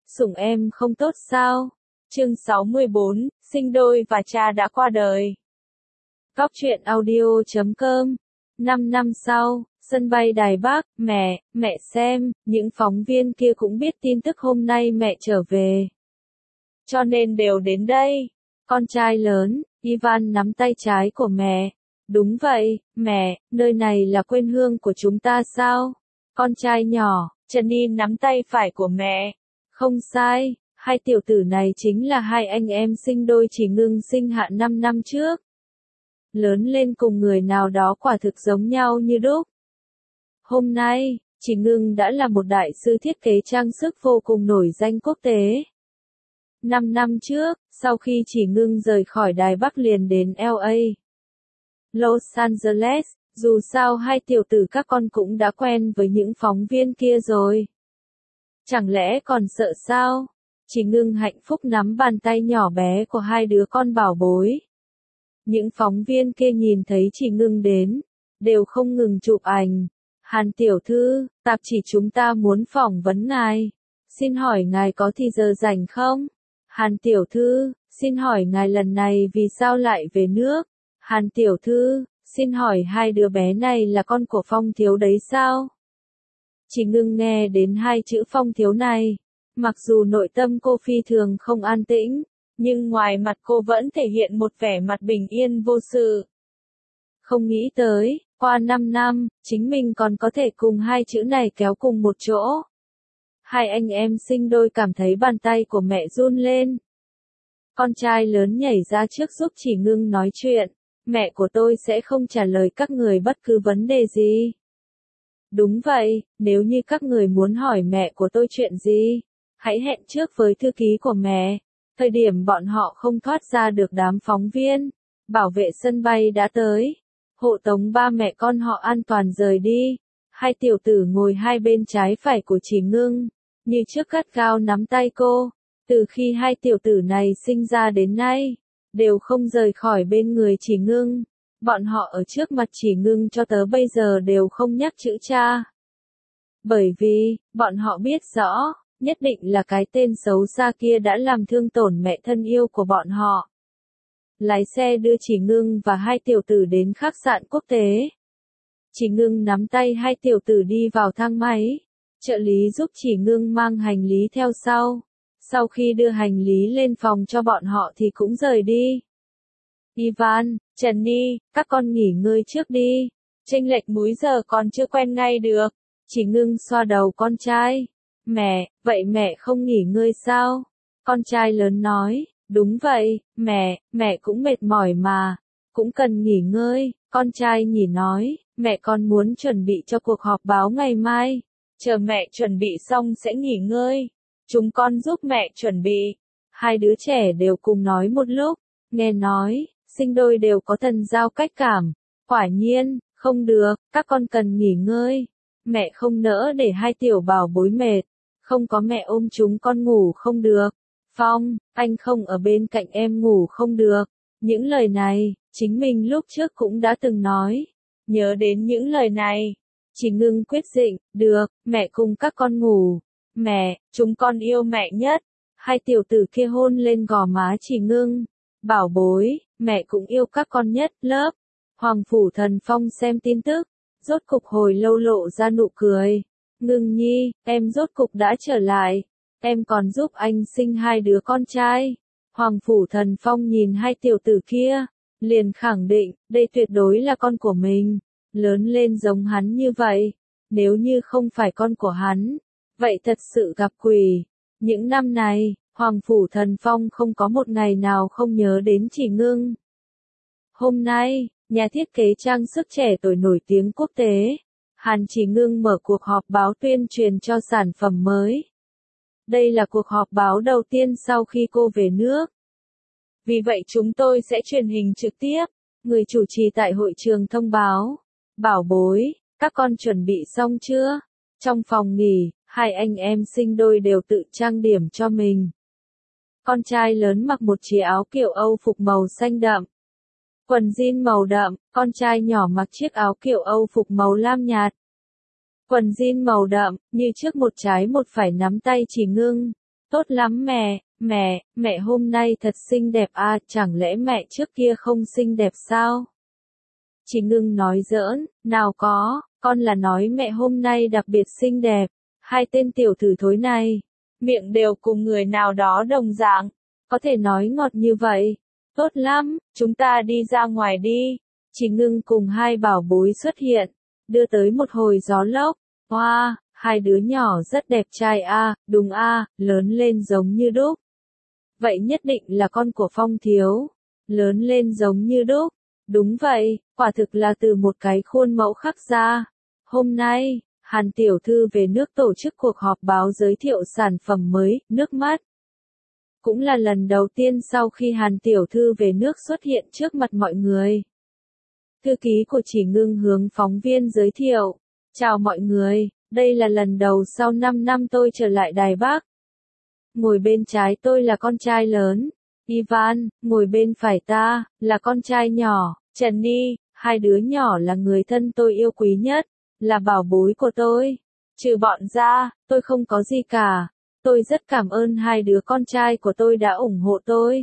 Sủng em không tốt sao? Chương 64, sinh đôi và cha đã qua đời. Góc truyện audio.com. 5 năm sau, sân bay Đài Bắc, mẹ xem, những phóng viên kia cũng biết tin tức hôm nay mẹ trở về. Cho nên đều đến đây. Con trai lớn, Ivan nắm tay trái của mẹ. Đúng vậy, mẹ, nơi này là quê hương của chúng ta sao? Con trai nhỏ, Janine nắm tay phải của mẹ. Không sai, hai tiểu tử này chính là hai anh em sinh đôi Chỉ Ngưng sinh hạ 5 năm trước. Lớn lên cùng người nào đó quả thực giống nhau như đúc. Hôm nay, Chỉ Ngưng đã là một đại sư thiết kế trang sức vô cùng nổi danh quốc tế. 5 năm trước, sau khi Chỉ Ngưng rời khỏi Đài Bắc liền đến LA, Los Angeles, dù sao hai tiểu tử các con cũng đã quen với những phóng viên kia rồi. Chẳng lẽ còn sợ sao? Chỉ Ngưng hạnh phúc nắm bàn tay nhỏ bé của hai đứa con bảo bối. Những phóng viên kia nhìn thấy Chỉ Ngưng đến, đều không ngừng chụp ảnh. Hàn tiểu thư, tạp chí chúng ta muốn phỏng vấn ngài. Xin hỏi ngài có thì giờ rảnh không? Hàn tiểu thư, xin hỏi ngài lần này vì sao lại về nước? Hàn tiểu thư, xin hỏi hai đứa bé này là con của Phong thiếu đấy sao? Chỉ Ngưng nghe đến hai chữ Phong thiếu này. Mặc dù nội tâm cô phi thường không an tĩnh, nhưng ngoài mặt cô vẫn thể hiện một vẻ mặt bình yên vô sự. Không nghĩ tới, qua 5 năm, chính mình còn có thể cùng hai chữ này kéo cùng một chỗ. Hai anh em sinh đôi cảm thấy bàn tay của mẹ run lên. Con trai lớn nhảy ra trước giúp Chỉ Ngưng nói chuyện. Mẹ của tôi sẽ không trả lời các người bất cứ vấn đề gì. Đúng vậy, nếu như các người muốn hỏi mẹ của tôi chuyện gì, hãy hẹn trước với thư ký của mẹ. Thời điểm bọn họ không thoát ra được đám phóng viên, bảo vệ sân bay đã tới. Hộ tống ba mẹ con họ an toàn rời đi. Hai tiểu tử ngồi hai bên trái phải của Chỉ Ngưng, như trước gắt gao nắm tay cô. Từ khi hai tiểu tử này sinh ra đến nay, đều không rời khỏi bên người Chỉ Ngưng. Bọn họ ở trước mặt Chỉ Ngưng cho tới bây giờ đều không nhắc chữ cha. Bởi vì, bọn họ biết rõ, nhất định là cái tên xấu xa kia đã làm thương tổn mẹ thân yêu của bọn họ. Lái xe đưa Chỉ Ngưng và hai tiểu tử đến khách sạn quốc tế. Chỉ Ngưng nắm tay hai tiểu tử đi vào thang máy. Trợ lý giúp Chỉ Ngưng mang hành lý theo sau. Sau khi đưa hành lý lên phòng cho bọn họ thì cũng rời đi. Ivan, Jenny, các con nghỉ ngơi trước đi. Chênh lệch múi giờ còn chưa quen ngay được. Chỉ Ngưng xoa đầu con trai. Mẹ, vậy mẹ không nghỉ ngơi sao? Con trai lớn nói, đúng vậy, mẹ cũng mệt mỏi mà. Cũng cần nghỉ ngơi. Con trai nhỉ nói, mẹ con muốn chuẩn bị cho cuộc họp báo ngày mai. Chờ mẹ chuẩn bị xong sẽ nghỉ ngơi. Chúng con giúp mẹ chuẩn bị. Hai đứa trẻ đều cùng nói một lúc. Nghe nói, sinh đôi đều có thần giao cách cảm. Quả nhiên, không được, các con cần nghỉ ngơi. Mẹ không nỡ để hai tiểu bảo bối mệt. Không có mẹ ôm chúng con ngủ không được. Phong, anh không ở bên cạnh em ngủ không được. Những lời này, chính mình lúc trước cũng đã từng nói. Nhớ đến những lời này. Chỉ Ngưng quyết định, được, mẹ cùng các con ngủ. Mẹ, chúng con yêu mẹ nhất. Hai tiểu tử kia hôn lên gò má Chỉ Ngưng. Bảo bối, mẹ cũng yêu các con nhất, lớp. Hoàng Phủ Thần Phong xem tin tức. Rốt cục hồi lâu lộ ra nụ cười. Ngưng nhi, em rốt cục đã trở lại. Em còn giúp anh sinh hai đứa con trai. Hoàng Phủ Thần Phong nhìn hai tiểu tử kia. Liền khẳng định, đây tuyệt đối là con của mình. Lớn lên giống hắn như vậy. Nếu như không phải con của hắn, vậy thật sự gặp quỷ. Những năm này, Hoàng Phủ Thần Phong không có một ngày nào không nhớ đến Chỉ Ngưng. Hôm nay, nhà thiết kế trang sức trẻ tuổi nổi tiếng quốc tế, Hàn Chỉ Ngưng mở cuộc họp báo tuyên truyền cho sản phẩm mới. Đây là cuộc họp báo đầu tiên sau khi cô về nước. Vì vậy chúng tôi sẽ truyền hình trực tiếp. Người chủ trì tại hội trường thông báo. Bảo bối, các con chuẩn bị xong chưa? Trong phòng nghỉ, hai anh em sinh đôi đều tự trang điểm cho mình. Con trai lớn mặc một chiếc áo kiểu Âu phục màu xanh đậm. Quần jean màu đậm, con trai nhỏ mặc chiếc áo kiểu Âu phục màu lam nhạt. Quần jean màu đậm, như trước một trái một phải nắm tay Chỉ Ngưng. Tốt lắm mẹ hôm nay thật xinh đẹp à, chẳng lẽ mẹ trước kia không xinh đẹp sao? Chị Ngưng nói giỡn, nào có, con là nói mẹ hôm nay đặc biệt xinh đẹp. Hai tên tiểu tử thối này, miệng đều cùng người nào đó đồng dạng, có thể nói ngọt như vậy. Tốt lắm, chúng ta đi ra ngoài đi. Chị Ngưng cùng hai bảo bối xuất hiện, đưa tới một hồi gió lốc. Wow, hai đứa nhỏ rất đẹp trai à, đúng à, lớn lên giống như đúc. Vậy nhất định là con của Phong thiếu. Lớn lên giống như đúc. Đúng vậy, quả thực là từ một cái khuôn mẫu khắc ra. Hôm nay, Hàn tiểu thư về nước tổ chức cuộc họp báo giới thiệu sản phẩm mới, nước mắt. Cũng là lần đầu tiên sau khi Hàn tiểu thư về nước xuất hiện trước mặt mọi người. Thư ký của Chỉ Ngưng hướng phóng viên giới thiệu. Chào mọi người, đây là lần đầu sau 5 năm tôi trở lại Đài Bắc. Ngồi bên trái tôi là con trai lớn, Ivan, ngồi bên phải ta, là con trai nhỏ, Trần-Ni, hai đứa nhỏ là người thân tôi yêu quý nhất, là bảo bối của tôi. Trừ bọn ra, tôi không có gì cả. Tôi rất cảm ơn hai đứa con trai của tôi đã ủng hộ tôi.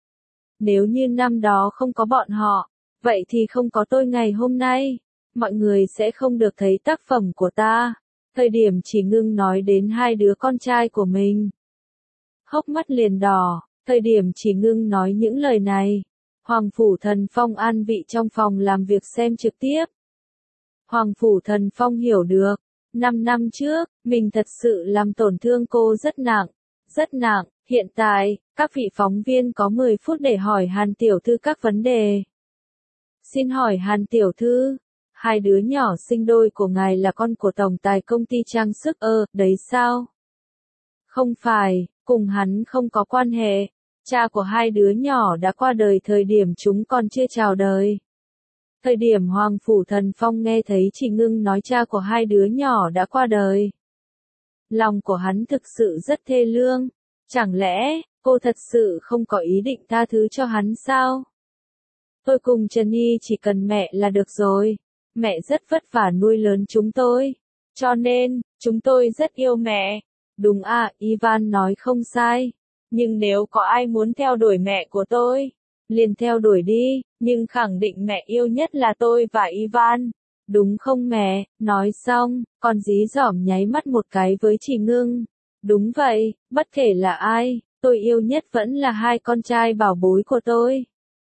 Nếu như năm đó không có bọn họ, vậy thì không có tôi ngày hôm nay. Mọi người sẽ không được thấy tác phẩm của ta. Thời điểm Chỉ Ngưng nói đến hai đứa con trai của mình, hốc mắt liền đỏ. Thời điểm Chỉ Ngưng nói những lời này, Hoàng Phủ Thần Phong an vị trong phòng làm việc xem trực tiếp. Hoàng Phủ Thần Phong hiểu được, 5 năm trước, mình thật sự làm tổn thương cô rất nặng, rất nặng. Hiện tại, các vị phóng viên có 10 phút để hỏi Hàn tiểu thư các vấn đề. Xin hỏi Hàn tiểu thư, hai đứa nhỏ sinh đôi của ngài là con của tổng tài công ty trang sức đấy sao? Không phải, cùng hắn không có quan hệ. Cha của hai đứa nhỏ đã qua đời thời điểm chúng còn chưa chào đời. Thời điểm Hoàng Phủ Thần Phong nghe thấy Chỉ Ngưng nói cha của hai đứa nhỏ đã qua đời, lòng của hắn thực sự rất thê lương. Chẳng lẽ, cô thật sự không có ý định tha thứ cho hắn sao? Tôi cùng Trần Nhi chỉ cần mẹ là được rồi. Mẹ rất vất vả nuôi lớn chúng tôi. Cho nên, chúng tôi rất yêu mẹ. Đúng à, Ivan nói không sai. Nhưng nếu có ai muốn theo đuổi mẹ của tôi, liền theo đuổi đi, nhưng khẳng định mẹ yêu nhất là tôi và Ivan. Đúng không mẹ? Nói xong, con dí dỏm nháy mắt một cái với Chỉ Ngưng. Đúng vậy, bất kể là ai, tôi yêu nhất vẫn là hai con trai bảo bối của tôi.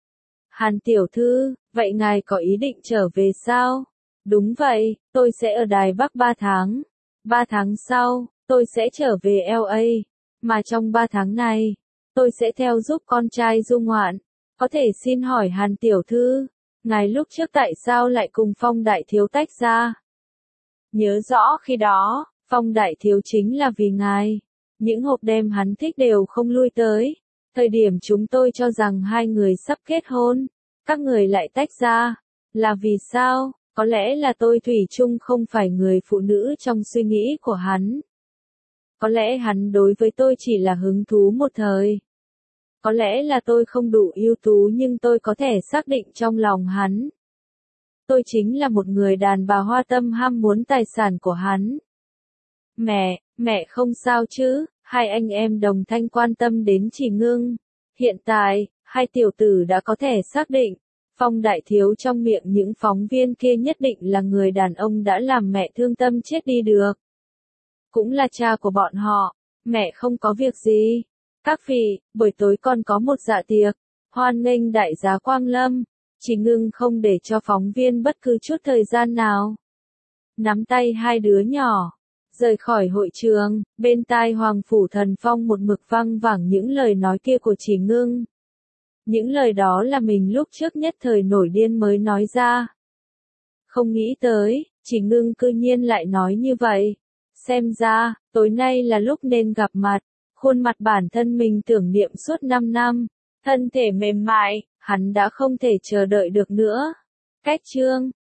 Hàn tiểu thư, vậy ngài có ý định trở về sao? Đúng vậy, tôi sẽ ở Đài Bắc 3 tháng. 3 tháng sau, tôi sẽ trở về LA. Mà trong 3 tháng này, tôi sẽ theo giúp con trai du ngoạn. Có thể xin hỏi Hàn tiểu thư, ngài lúc trước tại sao lại cùng Phong đại thiếu tách ra? Nhớ rõ khi đó, Phong đại thiếu chính là vì ngài. Những hộp đêm hắn thích đều không lui tới. Thời điểm chúng tôi cho rằng hai người sắp kết hôn, các người lại tách ra. Là vì sao? Có lẽ là tôi thủy chung không phải người phụ nữ trong suy nghĩ của hắn. Có lẽ hắn đối với tôi chỉ là hứng thú một thời. Có lẽ là tôi không đủ ưu tú nhưng tôi có thể xác định trong lòng hắn. Tôi chính là một người đàn bà hoa tâm ham muốn tài sản của hắn. Mẹ không sao chứ? Hai anh em đồng thanh quan tâm đến Chỉ Ngưng. Hiện tại, hai tiểu tử đã có thể xác định, Phong đại thiếu trong miệng những phóng viên kia nhất định là người đàn ông đã làm mẹ thương tâm chết đi được. Cũng là cha của bọn họ. Mẹ không có việc gì. Các vị, buổi tối còn có một dạ tiệc. Hoan nghênh đại giá Quang Lâm. Chỉ Ngưng không để cho phóng viên bất cứ chút thời gian nào. Nắm tay hai đứa nhỏ, rời khỏi hội trường, bên tai Hoàng Phủ Thần Phong một mực văng vẳng những lời nói kia của Chỉ Ngưng. Những lời đó là mình lúc trước nhất thời nổi điên mới nói ra. Không nghĩ tới, Chỉ Ngưng cư nhiên lại nói như vậy. Xem ra, tối nay là lúc nên gặp mặt. Khuôn mặt bản thân mình tưởng niệm suốt 5 năm. Thân thể mềm mại, hắn đã không thể chờ đợi được nữa. Cách chương